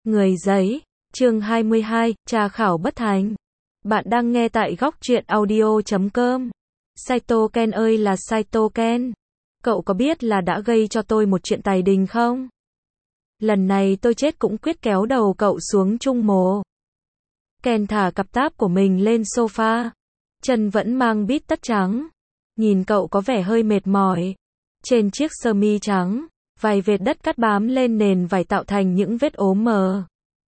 Người giấy, chương 22, tra khảo bất thành. Bạn đang nghe tại góc truyện audio.com. Saito Ken ơi là Saito Ken. Cậu có biết là đã gây cho tôi một chuyện tài đình không? Lần này tôi chết cũng quyết kéo đầu cậu xuống trung mồ. Ken thả cặp táp của mình lên sofa. Chân vẫn mang bít tất trắng. Nhìn cậu có vẻ hơi mệt mỏi. Trên chiếc sơ mi trắng, vài vệt đất cắt bám lên nền vải tạo thành những vết ốm mờ.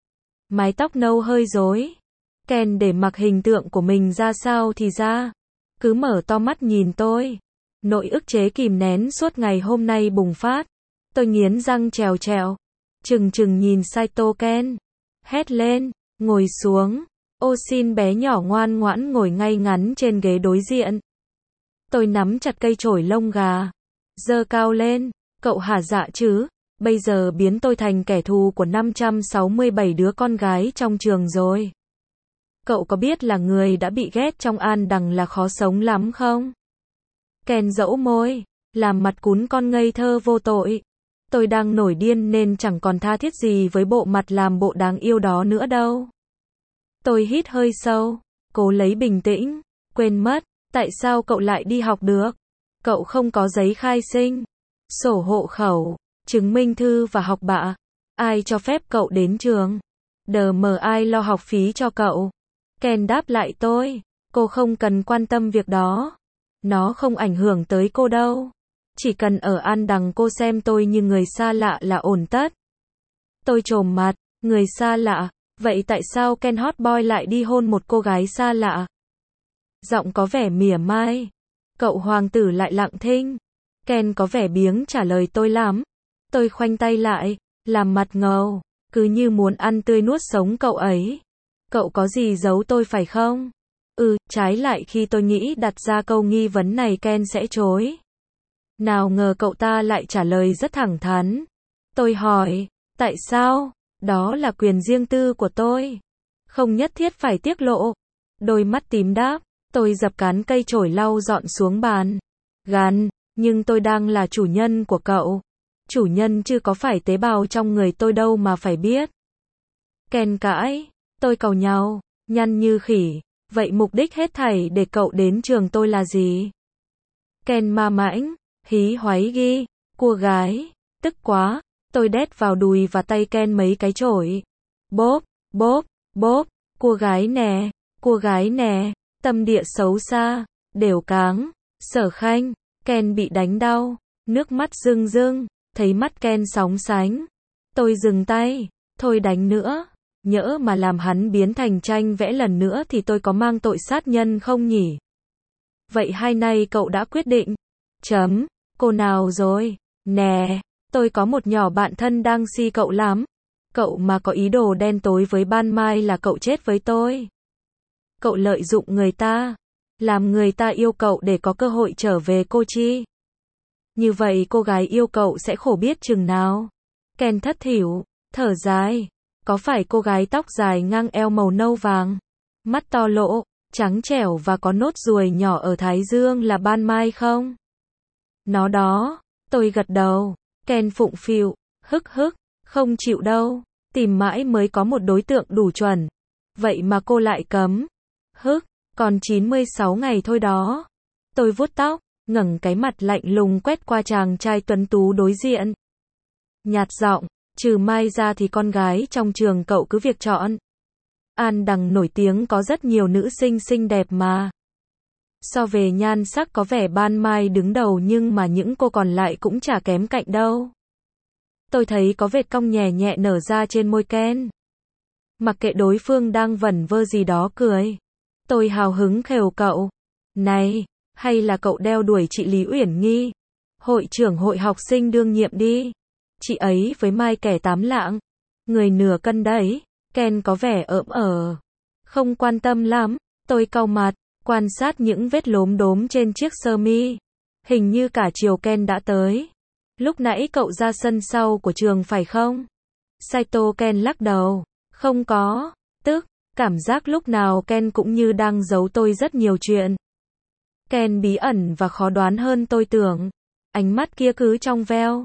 Mái tóc nâu hơi rối. Ken để mặc hình tượng của mình ra sao thì ra. Cứ mở to mắt nhìn tôi. Nỗi ức chế kìm nén suốt ngày hôm nay bùng phát. Tôi nghiến răng trèo trèo. Trừng trừng nhìn Saito Ken. Hét lên, ngồi xuống. Oshin bé nhỏ ngoan ngoãn ngồi ngay ngắn trên ghế đối diện. Tôi nắm chặt cây chổi lông gà. Giơ cao lên. Cậu hả dạ chứ? Bây giờ biến tôi thành kẻ thù của 567 đứa con gái trong trường rồi. Cậu có biết là người đã bị ghét trong An Đằng là khó sống lắm không? Ken dẫu môi, làm mặt cún con ngây thơ vô tội. Tôi đang nổi điên nên chẳng còn tha thiết gì với bộ mặt làm bộ đáng yêu đó nữa đâu. Tôi hít hơi sâu, cố lấy bình tĩnh, quên mất, tại sao cậu lại đi học được? Cậu không có giấy khai sinh, sổ hộ khẩu, chứng minh thư và học bạ. Ai cho phép cậu đến trường? Đờ mờ ai lo học phí cho cậu? Ken đáp lại tôi, cô không cần quan tâm việc đó. Nó không ảnh hưởng tới cô đâu. Chỉ cần ở An Đằng cô xem tôi như người xa lạ là ổn tất. Tôi trồm mặt, người xa lạ, vậy tại sao Ken hot boy lại đi hôn một cô gái xa lạ? Giọng có vẻ mỉa mai. Cậu hoàng tử lại lặng thinh. Ken có vẻ biếng trả lời tôi lắm. Tôi khoanh tay lại, làm mặt ngầu, cứ như muốn ăn tươi nuốt sống cậu ấy. Cậu có gì giấu tôi phải không? Trái lại khi tôi nghĩ đặt ra câu nghi vấn này Ken sẽ chối. Nào ngờ cậu ta lại trả lời rất thẳng thắn. Tôi hỏi, tại sao? Đó là quyền riêng tư của tôi. Không nhất thiết phải tiết lộ. Đôi mắt tím đáp, tôi dập cán cây chổi lau dọn xuống bàn. Gàn, nhưng tôi đang là chủ nhân của cậu. Chủ nhân chứ có phải tế bào trong người tôi đâu mà phải biết. Ken cãi, tôi càu nhau, nhăn như khỉ. Vậy mục đích hết thảy để cậu đến trường tôi là gì? Ken ma mãnh, hí hoáy ghi, cua gái, tức quá, tôi đét vào đùi và tay Ken mấy cái chổi. Bốp, bốp, bốp, cua gái nè, tâm địa xấu xa, đều cáng, Sở Khanh, Ken bị đánh đau, nước mắt rưng rưng, thấy mắt Ken sóng sánh. Tôi dừng tay, thôi đánh nữa. Nhỡ mà làm hắn biến thành tranh vẽ lần nữa thì tôi có mang tội sát nhân không nhỉ? Vậy hai nay cậu đã quyết định. Cô nào rồi? Nè, tôi có một nhỏ bạn thân đang si cậu lắm. Cậu mà có ý đồ đen tối với Ban Mai là cậu chết với tôi. Cậu lợi dụng người ta, làm người ta yêu cậu để có cơ hội trở về cô chi. Như vậy cô gái yêu cậu sẽ khổ biết chừng nào. Ken thất thểu, thở dài. Có phải cô gái tóc dài ngang eo màu nâu vàng, mắt to lỗ, trắng trẻo và có nốt ruồi nhỏ ở thái dương là Ban Mai không? Nó đó, tôi gật đầu. Ken phụng phịu, hức, không chịu đâu, tìm mãi mới có một đối tượng đủ chuẩn. Vậy mà cô lại cấm. Còn 96 ngày thôi đó. Tôi vuốt tóc, ngẩng cái mặt lạnh lùng quét qua chàng trai tuấn tú đối diện. Nhạt giọng, trừ Mai ra thì con gái trong trường cậu cứ việc chọn. An Đằng nổi tiếng có rất nhiều nữ sinh xinh đẹp mà. So về nhan sắc có vẻ Ban Mai đứng đầu nhưng mà những cô còn lại cũng chả kém cạnh đâu. Tôi thấy có vệt cong nhẹ nhẹ nở ra trên môi Ken. Mặc kệ đối phương đang vẩn vơ gì đó cười. Tôi hào hứng khều cậu. Này, hay là cậu đeo đuổi chị Lý Uyển Nghi, hội trưởng hội học sinh đương nhiệm đi. Chị ấy với Mai kẻ tám lạng, người nửa cân đấy. Ken có vẻ không quan tâm lắm. Tôi cau mặt, quan sát những vết lốm đốm trên chiếc sơ mi. Hình như cả chiều Ken đã tới. Lúc nãy cậu ra sân sau của trường phải không? Saito Ken lắc đầu. Không có. Cảm giác lúc nào Ken cũng như đang giấu tôi rất nhiều chuyện. Ken bí ẩn và khó đoán hơn tôi tưởng. Ánh mắt kia cứ trong veo.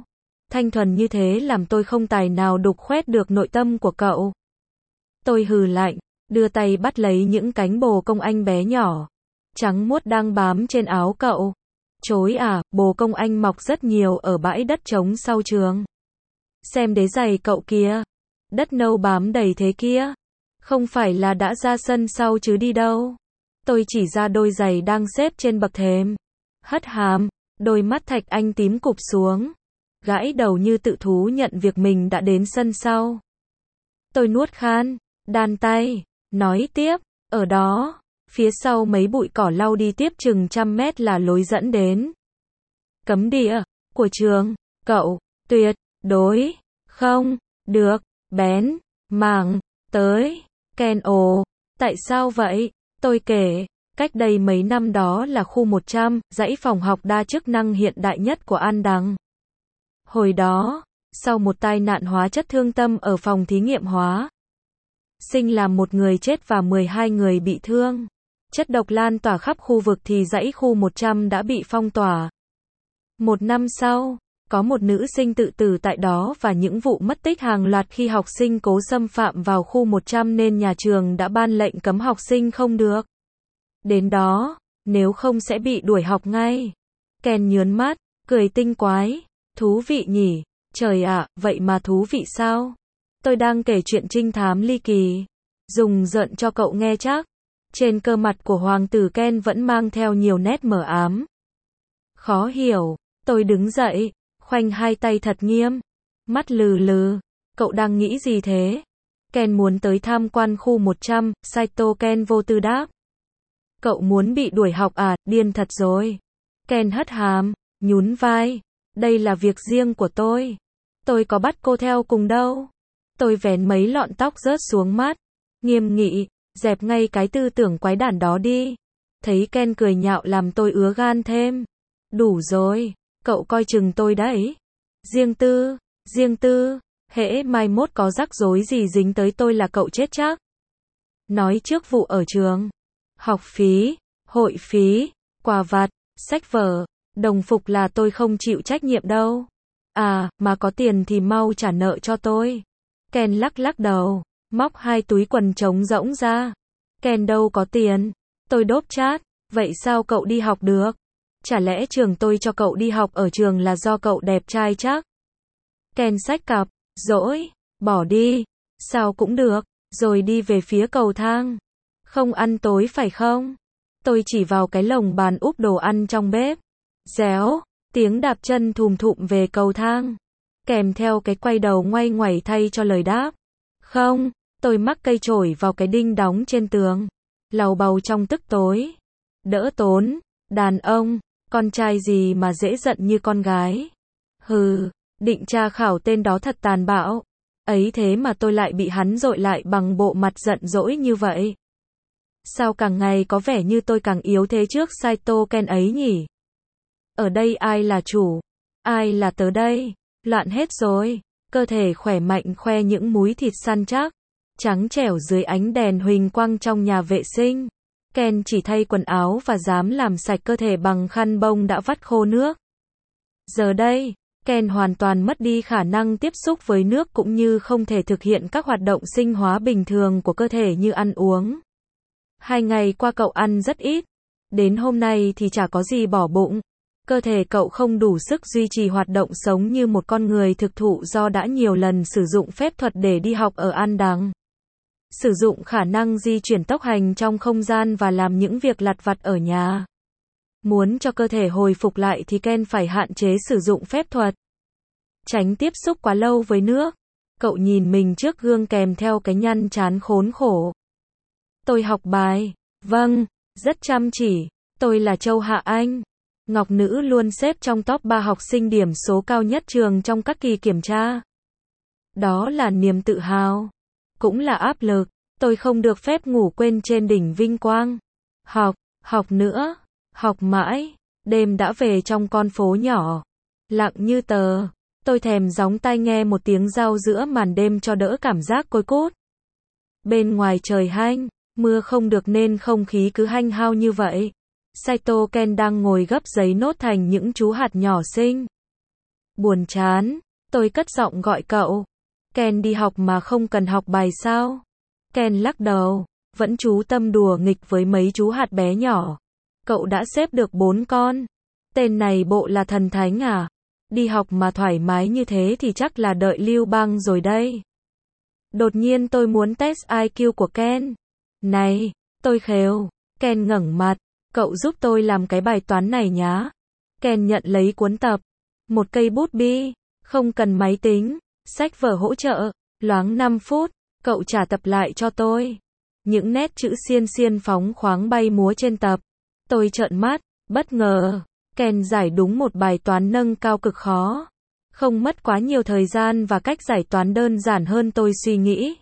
Thanh thuần như thế làm tôi không tài nào đục khoét được nội tâm của cậu. Tôi hừ lạnh, đưa tay bắt lấy những cánh bồ công anh bé nhỏ, trắng muốt đang bám trên áo cậu. Chối à, bồ công anh mọc rất nhiều ở bãi đất trống sau trường. Xem đế giày cậu kìa, đất nâu bám đầy thế kia. Không phải là đã ra sân sau chứ đi đâu. Tôi chỉ ra đôi giày đang xếp trên bậc thềm. Hất hàm, đôi mắt Thạch Anh tím cụp xuống, gãi đầu như tự thú nhận việc mình đã đến sân sau. Tôi nuốt khan, đan tay, nói tiếp, ở đó, phía sau mấy bụi cỏ lau đi tiếp chừng 100 mét là lối dẫn đến cấm địa của trường. Cậu, tuyệt đối không được bén mảng tới. Ken ồ, tại sao vậy? Tôi kể, cách đây mấy năm đó là khu 100, dãy phòng học đa chức năng hiện đại nhất của An Đằng. Hồi đó, sau một tai nạn hóa chất thương tâm ở phòng thí nghiệm hóa sinh làm một người chết và 12 người bị thương. Chất độc lan tỏa khắp khu vực thì dãy khu 100 đã bị phong tỏa. Một năm sau, có một nữ sinh tự tử tại đó và những vụ mất tích hàng loạt khi học sinh cố xâm phạm vào khu 100 nên nhà trường đã ban lệnh cấm học sinh không được đến đó, nếu không sẽ bị đuổi học ngay. Ken nhớn mắt, cười tinh quái, thú vị nhỉ, trời ạ, vậy mà thú vị sao? Tôi đang kể chuyện trinh thám ly kỳ, dùng giận cho cậu nghe chắc. Trên cơ mặt của hoàng tử Ken vẫn mang theo nhiều nét mờ ám. Khó hiểu, tôi đứng dậy, khoanh hai tay thật nghiêm, mắt lừ lừ, cậu đang nghĩ gì thế? Ken muốn tới tham quan khu 100, Saito Ken vô tư đáp. Cậu muốn bị đuổi học à, điên thật rồi. Ken hất hàm, nhún vai, đây là việc riêng của tôi có bắt cô theo cùng đâu. Tôi vén mấy lọn tóc rớt xuống mắt, nghiêm nghị, dẹp ngay cái tư tưởng quái đản đó đi. Thấy Ken cười nhạo làm tôi ứa gan thêm. Đủ rồi, cậu coi chừng tôi đấy. Riêng tư, hễ mai mốt có rắc rối gì dính tới tôi là cậu chết chắc. Nói trước vụ ở trường, học phí, hội phí, quà vặt, sách vở, đồng phục là tôi không chịu trách nhiệm đâu. À, mà có tiền thì mau trả nợ cho tôi. Ken lắc đầu, móc hai túi quần trống rỗng ra. Ken đâu có tiền. Tôi đốp chát, vậy sao cậu đi học được? Chả lẽ trường tôi cho cậu đi học ở trường là do cậu đẹp trai chắc? Ken xách cặp, dỗi, bỏ đi, sao cũng được, rồi đi về phía cầu thang. Không ăn tối phải không? Tôi chỉ vào cái lồng bàn úp đồ ăn trong bếp. Réo, tiếng đạp chân thùm thụm về cầu thang, kèm theo cái quay đầu ngoay ngoẩy thay cho lời đáp. Không, tôi mắc cây chổi vào cái đinh đóng trên tường, lầu bầu trong tức tối. Đỡ tốn, đàn ông, con trai gì mà dễ giận như con gái. Hừ, định tra khảo tên đó thật tàn bạo. Ấy thế mà tôi lại bị hắn dội lại bằng bộ mặt giận dỗi như vậy. Sao càng ngày có vẻ như tôi càng yếu thế trước Saito Ken ấy nhỉ? Ở đây ai là chủ? Ai là tớ đây? Loạn hết rồi. Cơ thể khỏe mạnh khoe những múi thịt săn chắc, trắng trẻo dưới ánh đèn huỳnh quang trong nhà vệ sinh. Ken chỉ thay quần áo và dám làm sạch cơ thể bằng khăn bông đã vắt khô nước. Giờ đây, Ken hoàn toàn mất đi khả năng tiếp xúc với nước cũng như không thể thực hiện các hoạt động sinh hóa bình thường của cơ thể như ăn uống. 2 ngày qua cậu ăn rất ít. Đến hôm nay thì chả có gì bỏ bụng. Cơ thể cậu không đủ sức duy trì hoạt động sống như một con người thực thụ do đã nhiều lần sử dụng phép thuật để đi học ở An Đằng. Sử dụng khả năng di chuyển tốc hành trong không gian và làm những việc lặt vặt ở nhà. Muốn cho cơ thể hồi phục lại thì Ken phải hạn chế sử dụng phép thuật. Tránh tiếp xúc quá lâu với nước. Cậu nhìn mình trước gương kèm theo cái nhăn trán khốn khổ. Tôi học bài. Vâng, rất chăm chỉ. Tôi là Châu Hạ Anh. Ngọc Nữ luôn xếp trong top 3 học sinh điểm số cao nhất trường trong các kỳ kiểm tra. Đó là niềm tự hào. Cũng là áp lực. Tôi không được phép ngủ quên trên đỉnh vinh quang. Học nữa. Học mãi. Đêm đã về trong con phố nhỏ. Lặng như tờ. Tôi thèm gióng tai nghe một tiếng rao giữa màn đêm cho đỡ cảm giác côi cút. Bên ngoài trời hanh, mưa không được nên không khí cứ hanh hao như vậy. Saito Ken đang ngồi gấp giấy nốt thành những chú hạt nhỏ xinh. Buồn chán, Tôi cất giọng gọi cậu. Ken đi học mà không cần học bài sao? Ken lắc đầu, vẫn chú tâm đùa nghịch với mấy chú hạt bé nhỏ. Cậu đã xếp được 4 con. Tên này bộ là thần thánh à? Đi học mà thoải mái như thế thì chắc là đợi Lưu Bang rồi đây. Đột nhiên tôi muốn test IQ của Ken. Này, tôi khều. Ken ngẩng mặt. Cậu giúp tôi làm cái bài toán này nhá. Ken nhận lấy cuốn tập. Một cây bút bi. Không cần máy tính. Sách vở hỗ trợ. Loáng 5 phút. Cậu trả tập lại cho tôi. Những nét chữ xiên xiên phóng khoáng bay múa trên tập. Tôi trợn mắt. Bất ngờ. Ken giải đúng một bài toán nâng cao cực khó. Không mất quá nhiều thời gian và cách giải toán đơn giản hơn tôi suy nghĩ.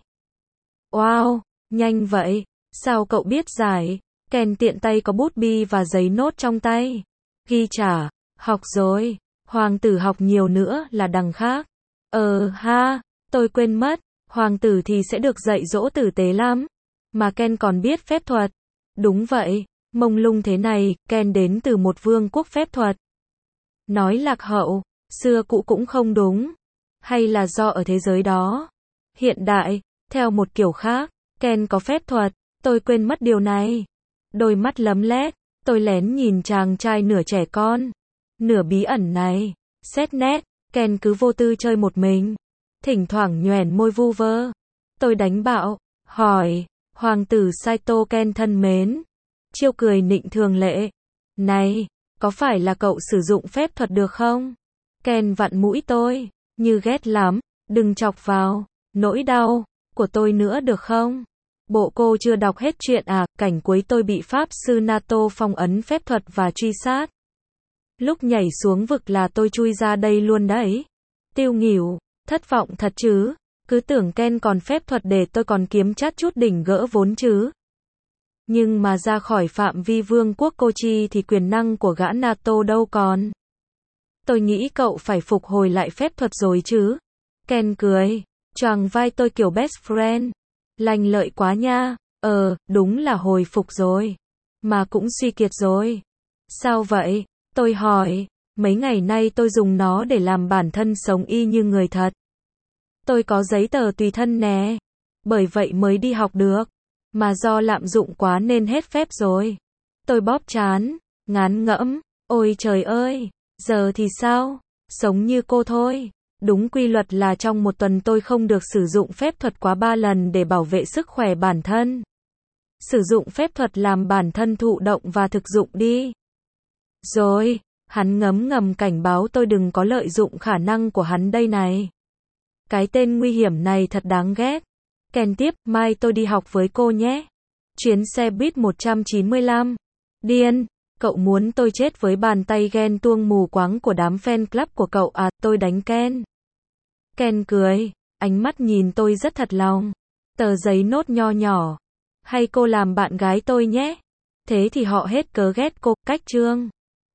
Wow, nhanh vậy. Sao cậu biết giải? Ken tiện tay có bút bi và giấy nốt trong tay. Ghi trả. Học rồi. Hoàng tử học nhiều nữa là đằng khác. Ha, tôi quên mất. Hoàng tử thì sẽ được dạy dỗ tử tế lắm. Mà Ken còn biết phép thuật. Đúng vậy. Mông lung thế này, Ken đến từ một vương quốc phép thuật. Nói lạc hậu, xưa cũ cũng không đúng. Hay là do ở thế giới đó. Hiện đại, theo một kiểu khác, Ken có phép thuật, tôi quên mất điều này. Đôi mắt lấm lét, tôi lén nhìn chàng trai nửa trẻ con, nửa bí ẩn này. Xét nét, Ken cứ vô tư chơi một mình. Thỉnh thoảng nhoẻn môi vu vơ. Tôi đánh bạo, hỏi, hoàng tử Saito Ken thân mến. Chiêu cười nịnh thường lệ. Này, có phải là cậu sử dụng phép thuật được không? Ken vặn mũi tôi, như ghét lắm, đừng chọc vào, nỗi đau của tôi nữa được không? Bộ cô chưa đọc hết chuyện à? Cảnh cuối tôi bị Pháp sư Nato phong ấn phép thuật và truy sát. Lúc nhảy xuống vực là tôi chui ra đây luôn đấy. Tiêu nghỉu, thất vọng thật chứ, cứ tưởng Ken còn phép thuật để tôi còn kiếm chát chút đỉnh gỡ vốn chứ. Nhưng mà ra khỏi phạm vi vương quốc Kochi thì quyền năng của gã Nato đâu còn. Tôi nghĩ cậu phải phục hồi lại phép thuật rồi chứ. Ken cười, choàng vai tôi kiểu best friend. Lành lợi quá nha. Đúng là hồi phục rồi. Mà cũng suy kiệt rồi. Sao vậy? Tôi hỏi. Mấy ngày nay tôi dùng nó để làm bản thân sống y như người thật. Tôi có giấy tờ tùy thân nè. Bởi vậy mới đi học được. Mà do lạm dụng quá nên hết phép rồi. Tôi bóp trán, ngán ngẫm. Ôi trời ơi, giờ thì sao? Sống như cô thôi. Đúng quy luật là trong một tuần tôi không được sử dụng phép thuật quá 3 lần để bảo vệ sức khỏe bản thân. Sử dụng phép thuật làm bản thân thụ động và thực dụng đi. Rồi, hắn ngấm ngầm cảnh báo tôi đừng có lợi dụng khả năng của hắn đây này. Cái tên nguy hiểm này thật đáng ghét. Ken tiếp, mai tôi đi học với cô nhé. Chuyến xe buýt 195. Điên, cậu muốn tôi chết với bàn tay ghen tuông mù quáng của đám fan club của cậu à? Tôi đánh Ken. Ken cười, ánh mắt nhìn tôi rất thật lòng. Tờ giấy nốt nho nhỏ. Hay cô làm bạn gái tôi nhé. Thế thì họ hết cớ ghét cô, cách chương.